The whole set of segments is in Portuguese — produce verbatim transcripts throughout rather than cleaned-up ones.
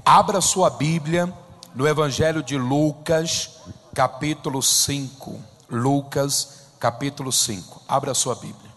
Abra sua Bíblia no Evangelho de Lucas, capítulo cinco. Lucas, capítulo cinco. Abra sua Bíblia.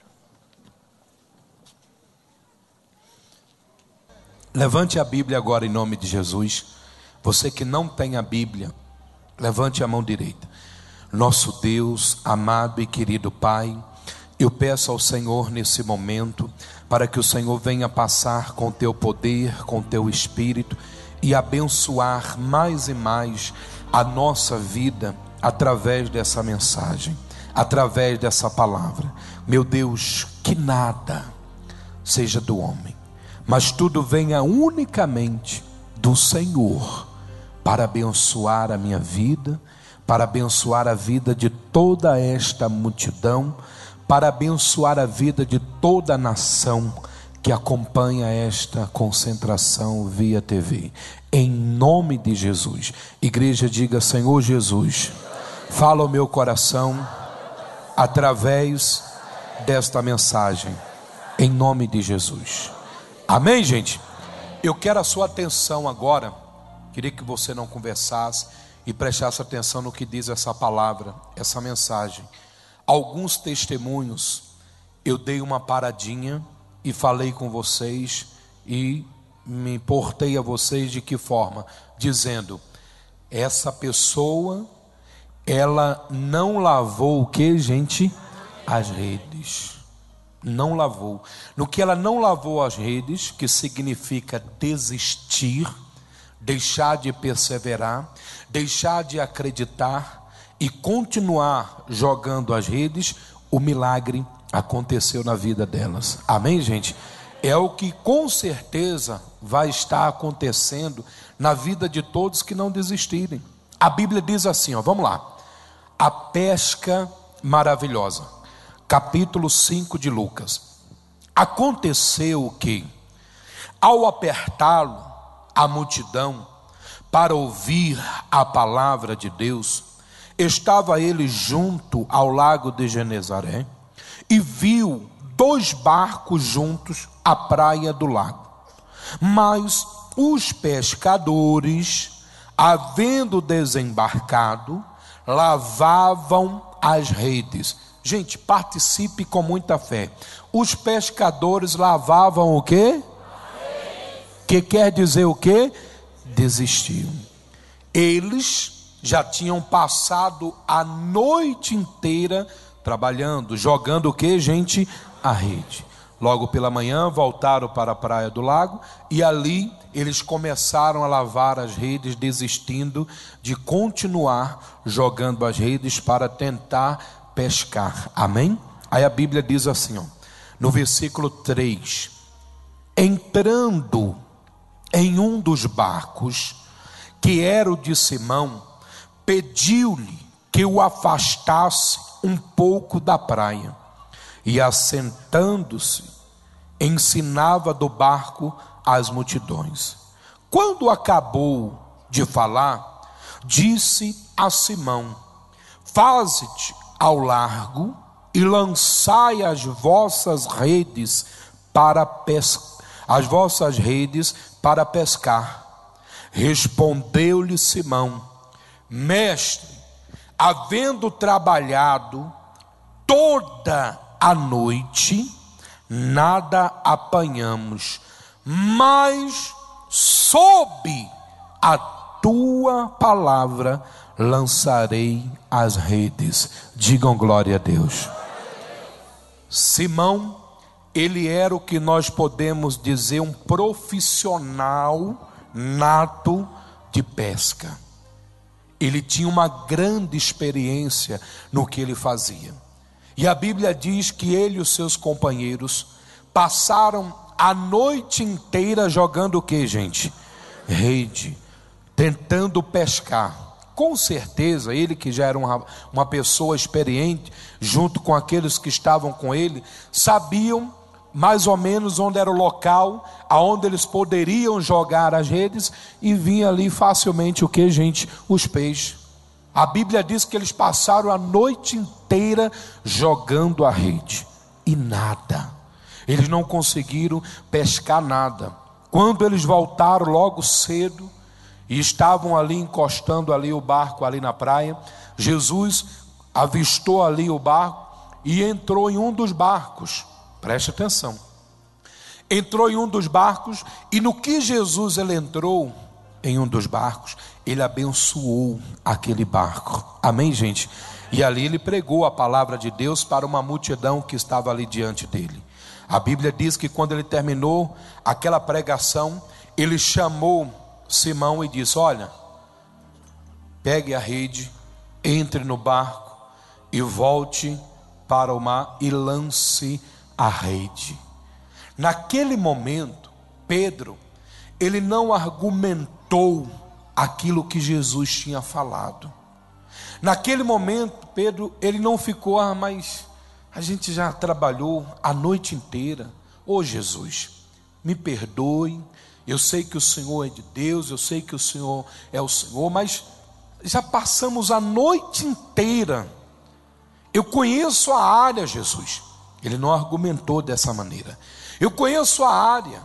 Levante a Bíblia agora em nome de Jesus. Você que não tem a Bíblia, levante a mão direita. Nosso Deus, amado e querido Pai, eu peço ao Senhor nesse momento, para que o Senhor venha passar com teu poder, com teu Espírito, e abençoar mais e mais a nossa vida, através dessa mensagem, através dessa palavra. Meu Deus, que nada seja do homem, mas tudo venha unicamente do Senhor, para abençoar a minha vida, para abençoar a vida de toda esta multidão, para abençoar a vida de toda a nação que acompanha esta concentração via T V, em nome de Jesus. Igreja, diga: Senhor Jesus, fala ao meu coração através desta mensagem, em nome de Jesus. Amém, gente? Eu quero a sua atenção agora. Queria que você não conversasse e prestasse atenção no que diz essa palavra, essa mensagem. Alguns testemunhos, eu dei uma paradinha e falei com vocês e me importei a vocês de que forma? Dizendo: essa pessoa, ela não lavou o que, gente? As redes. Não lavou. No que ela não lavou as redes, que significa desistir, deixar de perseverar, deixar de acreditar e continuar jogando as redes, o milagre aconteceu na vida delas. Amém, gente? É o que com certeza vai estar acontecendo na vida de todos que não desistirem. A Bíblia diz assim, ó, vamos lá. A pesca maravilhosa, capítulo cinco de Lucas. Aconteceu que, ao apertá-lo a multidão para ouvir a palavra de Deus, estava ele junto ao lago de Genezaré e viu dois barcos juntos à praia do lago. Mas os pescadores, havendo desembarcado, lavavam as redes. Gente, participe com muita fé. Os pescadores lavavam o quê? Que quer dizer o quê? Desistiam. Eles já tinham passado a noite inteira trabalhando, jogando o que, gente? A rede. Logo pela manhã voltaram para a praia do lago e ali eles começaram a lavar as redes, desistindo de continuar jogando as redes para tentar pescar. Amém? Aí a Bíblia diz assim, ó, no versículo três: entrando em um dos barcos, que era o de Simão, pediu-lhe que o afastasse um pouco da praia, e assentando-se, ensinava do barco as multidões. Quando acabou de falar, disse a Simão: faze-te ao largo e lançai as vossas redes para pescar, as vossas redes para pescar. Respondeu-lhe Simão: mestre, havendo trabalhado toda a noite, nada apanhamos, mas sob a tua palavra lançarei as redes. Digam glória a Deus. Simão, ele era o que nós podemos dizer um profissional nato de pesca. Ele tinha uma grande experiência no que ele fazia. E a Bíblia diz que ele e os seus companheiros passaram a noite inteira jogando o que, gente? Rede, tentando pescar. Com certeza, ele que já era uma, uma pessoa experiente, junto com aqueles que estavam com ele, sabiam mais ou menos onde era o local, aonde eles poderiam jogar as redes, e vinha ali facilmente o que, gente? Os peixes. A Bíblia diz que eles passaram a noite inteira jogando a rede, e nada, eles não conseguiram pescar nada. Quando eles voltaram logo cedo e estavam ali encostando ali o barco ali na praia, Jesus avistou ali o barco e entrou em um dos barcos. Preste atenção. Entrou em um dos barcos e no que Jesus ele entrou em um dos barcos, ele abençoou aquele barco. Amém, gente? E ali ele pregou a palavra de Deus para uma multidão que estava ali diante dele. A Bíblia diz que quando ele terminou aquela pregação, ele chamou Simão e disse: olha, pegue a rede, entre no barco e volte para o mar e lance a rede. Naquele momento, Pedro, ele não argumentou aquilo que Jesus tinha falado. Naquele momento, Pedro, ele não ficou, ah, mas a gente já trabalhou a noite inteira. Ô Jesus, me perdoe, eu sei que o Senhor é de Deus, eu sei que o Senhor é o Senhor, mas já passamos a noite inteira. Eu conheço a área, Jesus. Ele não argumentou dessa maneira. Eu conheço a área.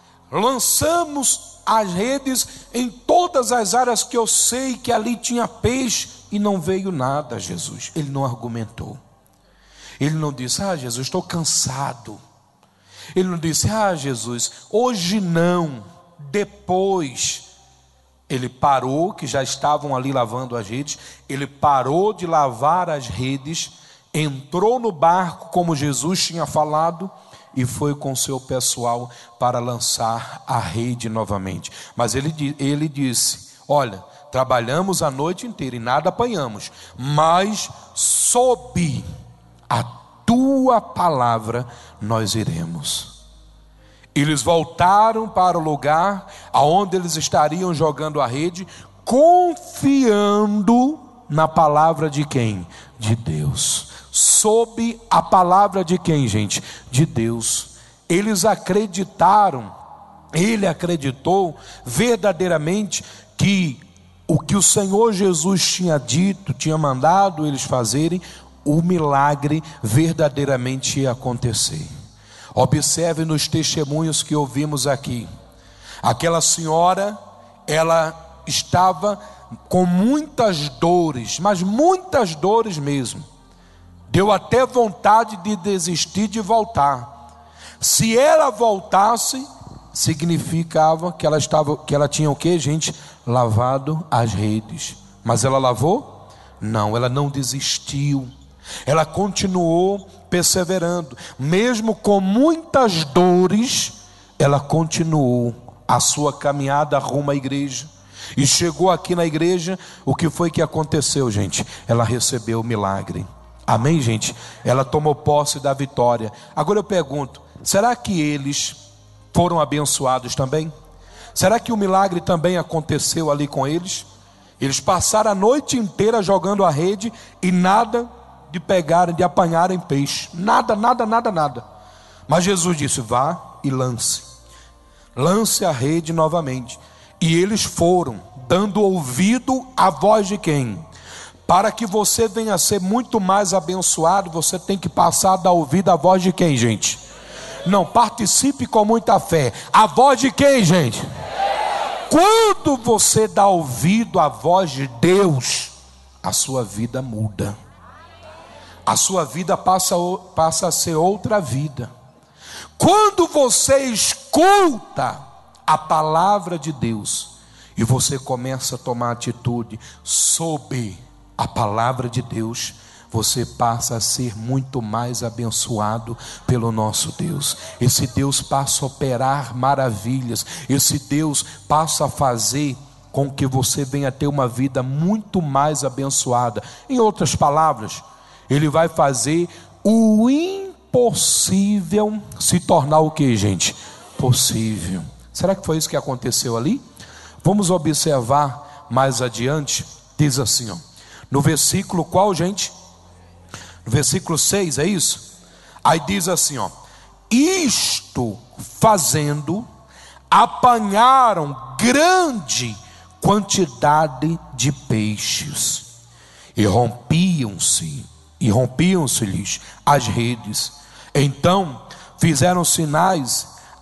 Lançamos as redes em todas as áreas que eu sei que ali tinha peixe e não veio nada, Jesus. Ele não argumentou. Ele não disse: ah, Jesus, estou cansado. Ele não disse: ah, Jesus, hoje não, depois. Ele parou, que já estavam ali lavando as redes. Ele parou de lavar as redes, entrou no barco como Jesus tinha falado e foi com seu pessoal para lançar a rede novamente. Mas ele, ele disse: olha, trabalhamos a noite inteira e nada apanhamos, mas sob a tua palavra nós iremos. Eles voltaram para o lugar aonde eles estariam jogando a rede, confiando na palavra de quem? De Deus. Sob a palavra de quem, gente? De Deus. Eles acreditaram, ele acreditou verdadeiramente que o que o Senhor Jesus tinha dito, tinha mandado eles fazerem, o milagre verdadeiramente ia acontecer. Observe nos testemunhos que ouvimos aqui. Aquela senhora, ela estava com muitas dores, mas muitas dores mesmo. Deu até vontade de desistir de voltar. Se ela voltasse, significava que ela estava, que ela tinha o que, gente? Lavado as redes. Mas ela lavou? Não, ela não desistiu. Ela continuou perseverando, mesmo com muitas dores, ela continuou a sua caminhada rumo à igreja. E chegou aqui na igreja, o que foi que aconteceu, gente? Ela recebeu o milagre. Amém, gente? Ela tomou posse da vitória. Agora eu pergunto, será que eles foram abençoados também? Será que o milagre também aconteceu ali com eles? Eles passaram a noite inteira jogando a rede e nada de pegarem, de apanharem peixe, nada, nada, nada, nada. Mas Jesus disse: vá e lance, lance a rede novamente. E eles foram, dando ouvido à voz de quem? Para que você venha a ser muito mais abençoado, você tem que passar a dar ouvido à voz de quem, gente? Não, participe com muita fé. A voz de quem, gente? Quando você dá ouvido à voz de Deus, a sua vida muda. A sua vida passa, passa a ser outra vida. Quando você escuta a palavra de Deus e você começa a tomar atitude sob a palavra de Deus, você passa a ser muito mais abençoado pelo nosso Deus. Esse Deus passa a operar maravilhas. Esse Deus passa a fazer com que você venha ter uma vida muito mais abençoada. Em outras palavras, Ele vai fazer o impossível se tornar o que, gente? Possível. Será que foi isso que aconteceu ali? Vamos observar mais adiante. Diz assim, ó, no versículo qual, gente? No versículo seis, é isso? Aí diz assim, ó: isto fazendo, apanharam grande quantidade de peixes, e rompiam-se, e rompiam-se-lhes as redes. Então fizeram sinais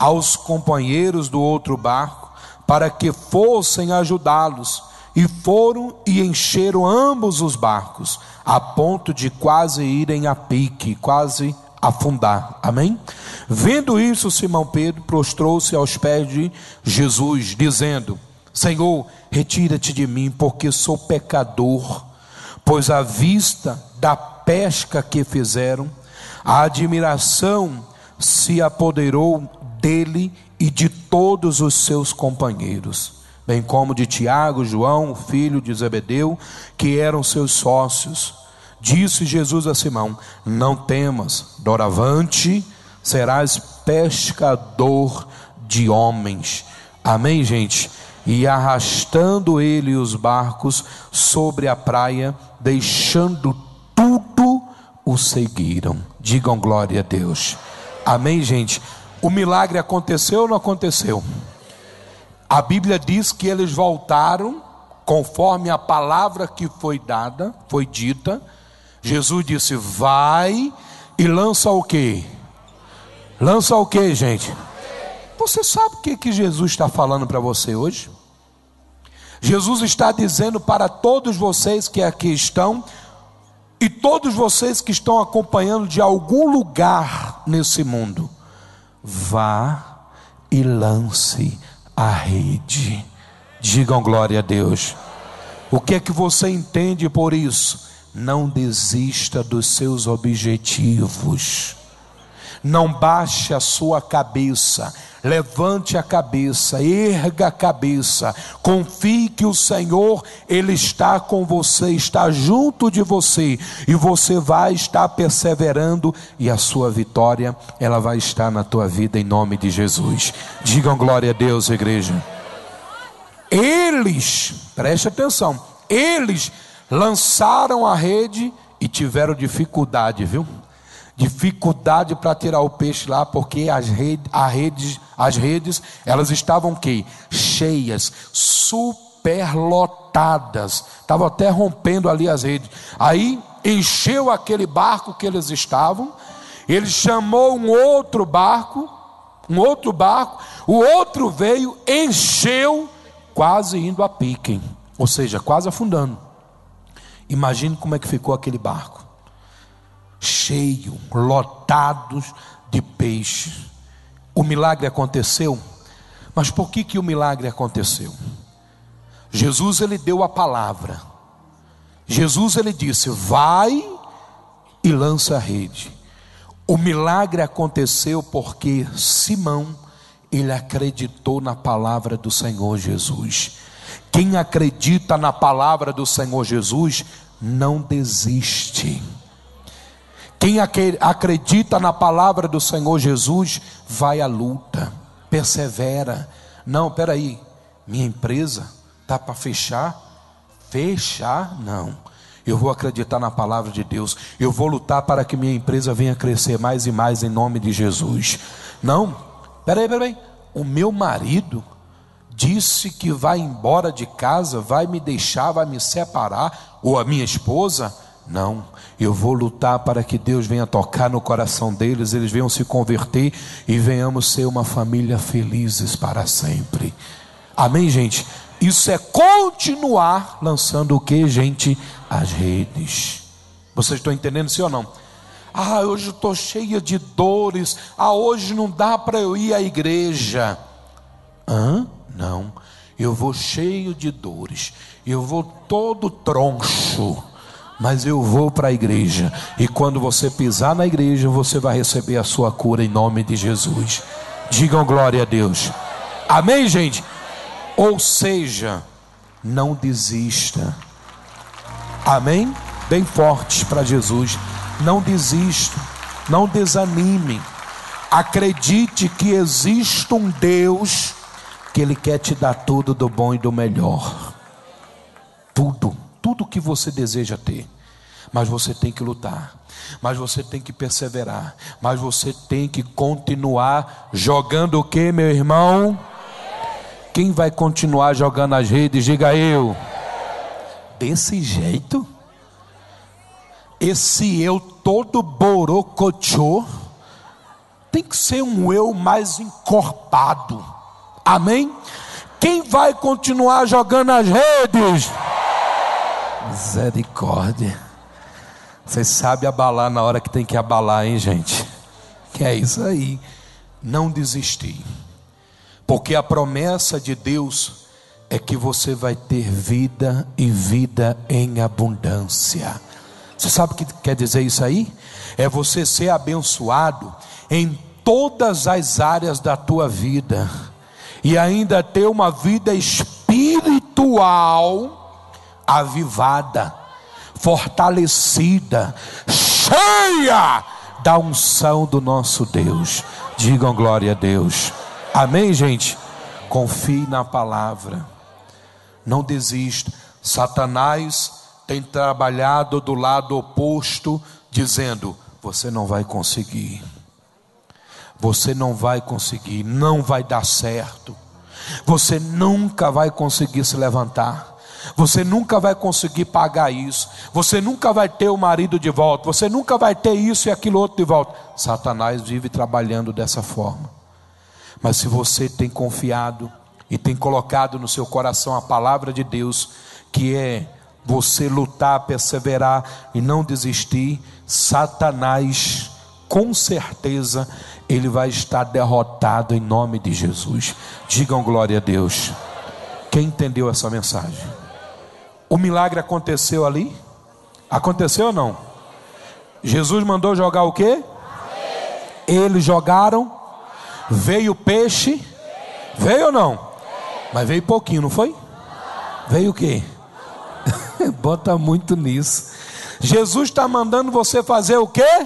aos companheiros do outro barco, para que fossem ajudá-los. E foram e encheram ambos os barcos, a ponto de quase irem a pique, quase afundar. Amém? Vendo isso, Simão Pedro prostrou-se aos pés de Jesus, dizendo: Senhor, retira-te de mim, porque sou pecador. Pois à vista da pesca que fizeram, a admiração se apoderou dele e de todos os seus companheiros, bem como de Tiago, João, filho de Zebedeu, que eram seus sócios. Disse Jesus a Simão: não temas, doravante serás pescador de homens. Amém, gente? E arrastando ele os barcos sobre a praia, deixando tudo, o seguiram. Digam glória a Deus. Amém, gente? O milagre aconteceu ou não aconteceu? A Bíblia diz que eles voltaram conforme a palavra que foi dada, foi dita. Jesus disse: vai e lança o quê? Lança o quê, gente? Você sabe o que, que Jesus está falando para você hoje? Jesus está dizendo para todos vocês que aqui estão, e todos vocês que estão acompanhando de algum lugar nesse mundo: vá e lance a rede. Digam glória a Deus. O que é que você entende por isso? Não desista dos seus objetivos. Não baixe a sua cabeça. Levante a cabeça, erga a cabeça, confie que o Senhor, Ele está com você, está junto de você, e você vai estar perseverando, e a sua vitória, ela vai estar na tua vida, em nome de Jesus. Digam glória a Deus, igreja. Eles, preste atenção, eles lançaram a rede e tiveram dificuldade, viu? Dificuldade para tirar o peixe lá, porque as redes, a redes, as redes, elas estavam que cheias, superlotadas, estavam até rompendo ali as redes. Aí encheu aquele barco que eles estavam. Ele chamou um outro barco, um outro barco, o outro veio, encheu, quase indo a pique, ou seja, quase afundando. Imagine como é que ficou aquele barco, cheio, lotados de peixes. O milagre aconteceu. Mas por que que o milagre aconteceu? Jesus, ele deu a palavra. Jesus, ele disse: vai e lança a rede. O milagre aconteceu porque Simão, ele acreditou na palavra do Senhor Jesus. Quem acredita na palavra do Senhor Jesus não desiste. Quem acredita na palavra do Senhor Jesus vai à luta, persevera. Não, peraí, minha empresa está para fechar? Fechar? Não, eu vou acreditar na palavra de Deus. Eu vou lutar para que minha empresa venha crescer mais e mais em nome de Jesus. Não, peraí, peraí, o meu marido disse que vai embora de casa, vai me deixar, vai me separar, ou a minha esposa. Não, eu vou lutar para que Deus venha tocar no coração deles, eles venham se converter e venhamos ser uma família felizes para sempre. Amém, gente? Isso é continuar lançando o que, gente? As redes. Vocês estão entendendo, sim ou não? Ah, hoje eu estou cheia de dores. Ah, hoje não dá para eu ir à igreja. Hã? Não, eu vou cheio de dores, eu vou todo troncho, mas eu vou para a igreja. E quando você pisar na igreja, você vai receber a sua cura em nome de Jesus. Digam glória a Deus. Amém, gente? Ou seja, não desista. Amém? Bem forte para Jesus. Não desista, não desanime. Acredite que existe um Deus que Ele quer te dar tudo do bom e do melhor. Tudo, tudo que você deseja ter. Mas você tem que lutar, mas você tem que perseverar, mas você tem que continuar jogando o que, meu irmão? Quem vai continuar jogando as redes? Diga eu. Desse jeito? Esse eu todo borocochô, tem que ser um eu mais encorpado. Amém? Quem vai continuar jogando as redes? Misericórdia. Você sabe abalar na hora que tem que abalar, hein, gente? Que é isso aí. Não desistir. Porque a promessa de Deus é que você vai ter vida e vida em abundância. Você sabe o que quer dizer isso aí? É você ser abençoado em todas as áreas da tua vida e ainda ter uma vida espiritual avivada, fortalecida, cheia da unção do nosso Deus. Digam glória a Deus. Amém, gente? Confie na palavra. Não desista. Satanás tem trabalhado do lado oposto, dizendo: você não vai conseguir. Você não vai conseguir, não vai dar certo. Você nunca vai conseguir se levantar. Você nunca vai conseguir pagar isso. Você nunca vai ter o marido de volta. Você nunca vai ter isso e aquilo outro de volta. Satanás vive trabalhando dessa forma. Mas se você tem confiado e tem colocado no seu coração a palavra de Deus, que é você lutar, perseverar e não desistir, Satanás, com certeza, ele vai estar derrotado em nome de Jesus. Digam glória a Deus. Quem entendeu essa mensagem? O milagre aconteceu ali? Aconteceu ou não? Jesus mandou jogar o quê? Eles jogaram. Veio peixe. Veio ou não? Mas veio pouquinho, não foi? Veio o quê? Bota muito nisso. Jesus está mandando você fazer o quê?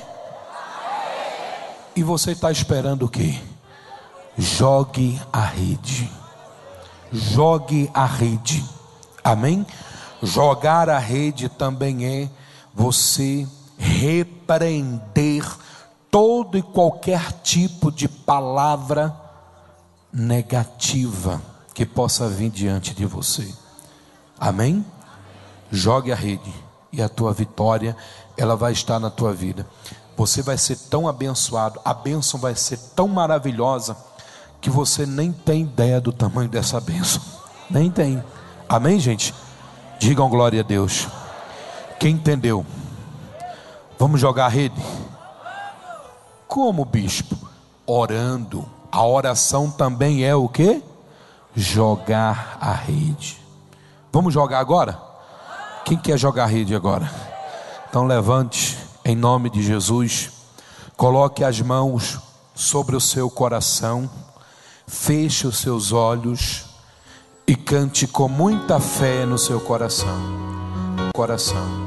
E você está esperando o quê? Jogue a rede. Jogue a rede. Amém? Jogar a rede também é você repreender todo e qualquer tipo de palavra negativa que possa vir diante de você. Amém? Jogue a rede e a tua vitória, ela vai estar na tua vida. Você vai ser tão abençoado, a bênção vai ser tão maravilhosa que você nem tem ideia do tamanho dessa bênção. Nem tem. Amém, gente? Digam glória a Deus. Quem entendeu? Vamos jogar a rede? Como, bispo? Orando. A oração também é o quê? Jogar a rede. Vamos jogar agora? Quem quer jogar a rede agora? Então levante em nome de Jesus. Coloque as mãos sobre o seu coração. Feche os seus olhos e cante com muita fé no seu coração. Coração.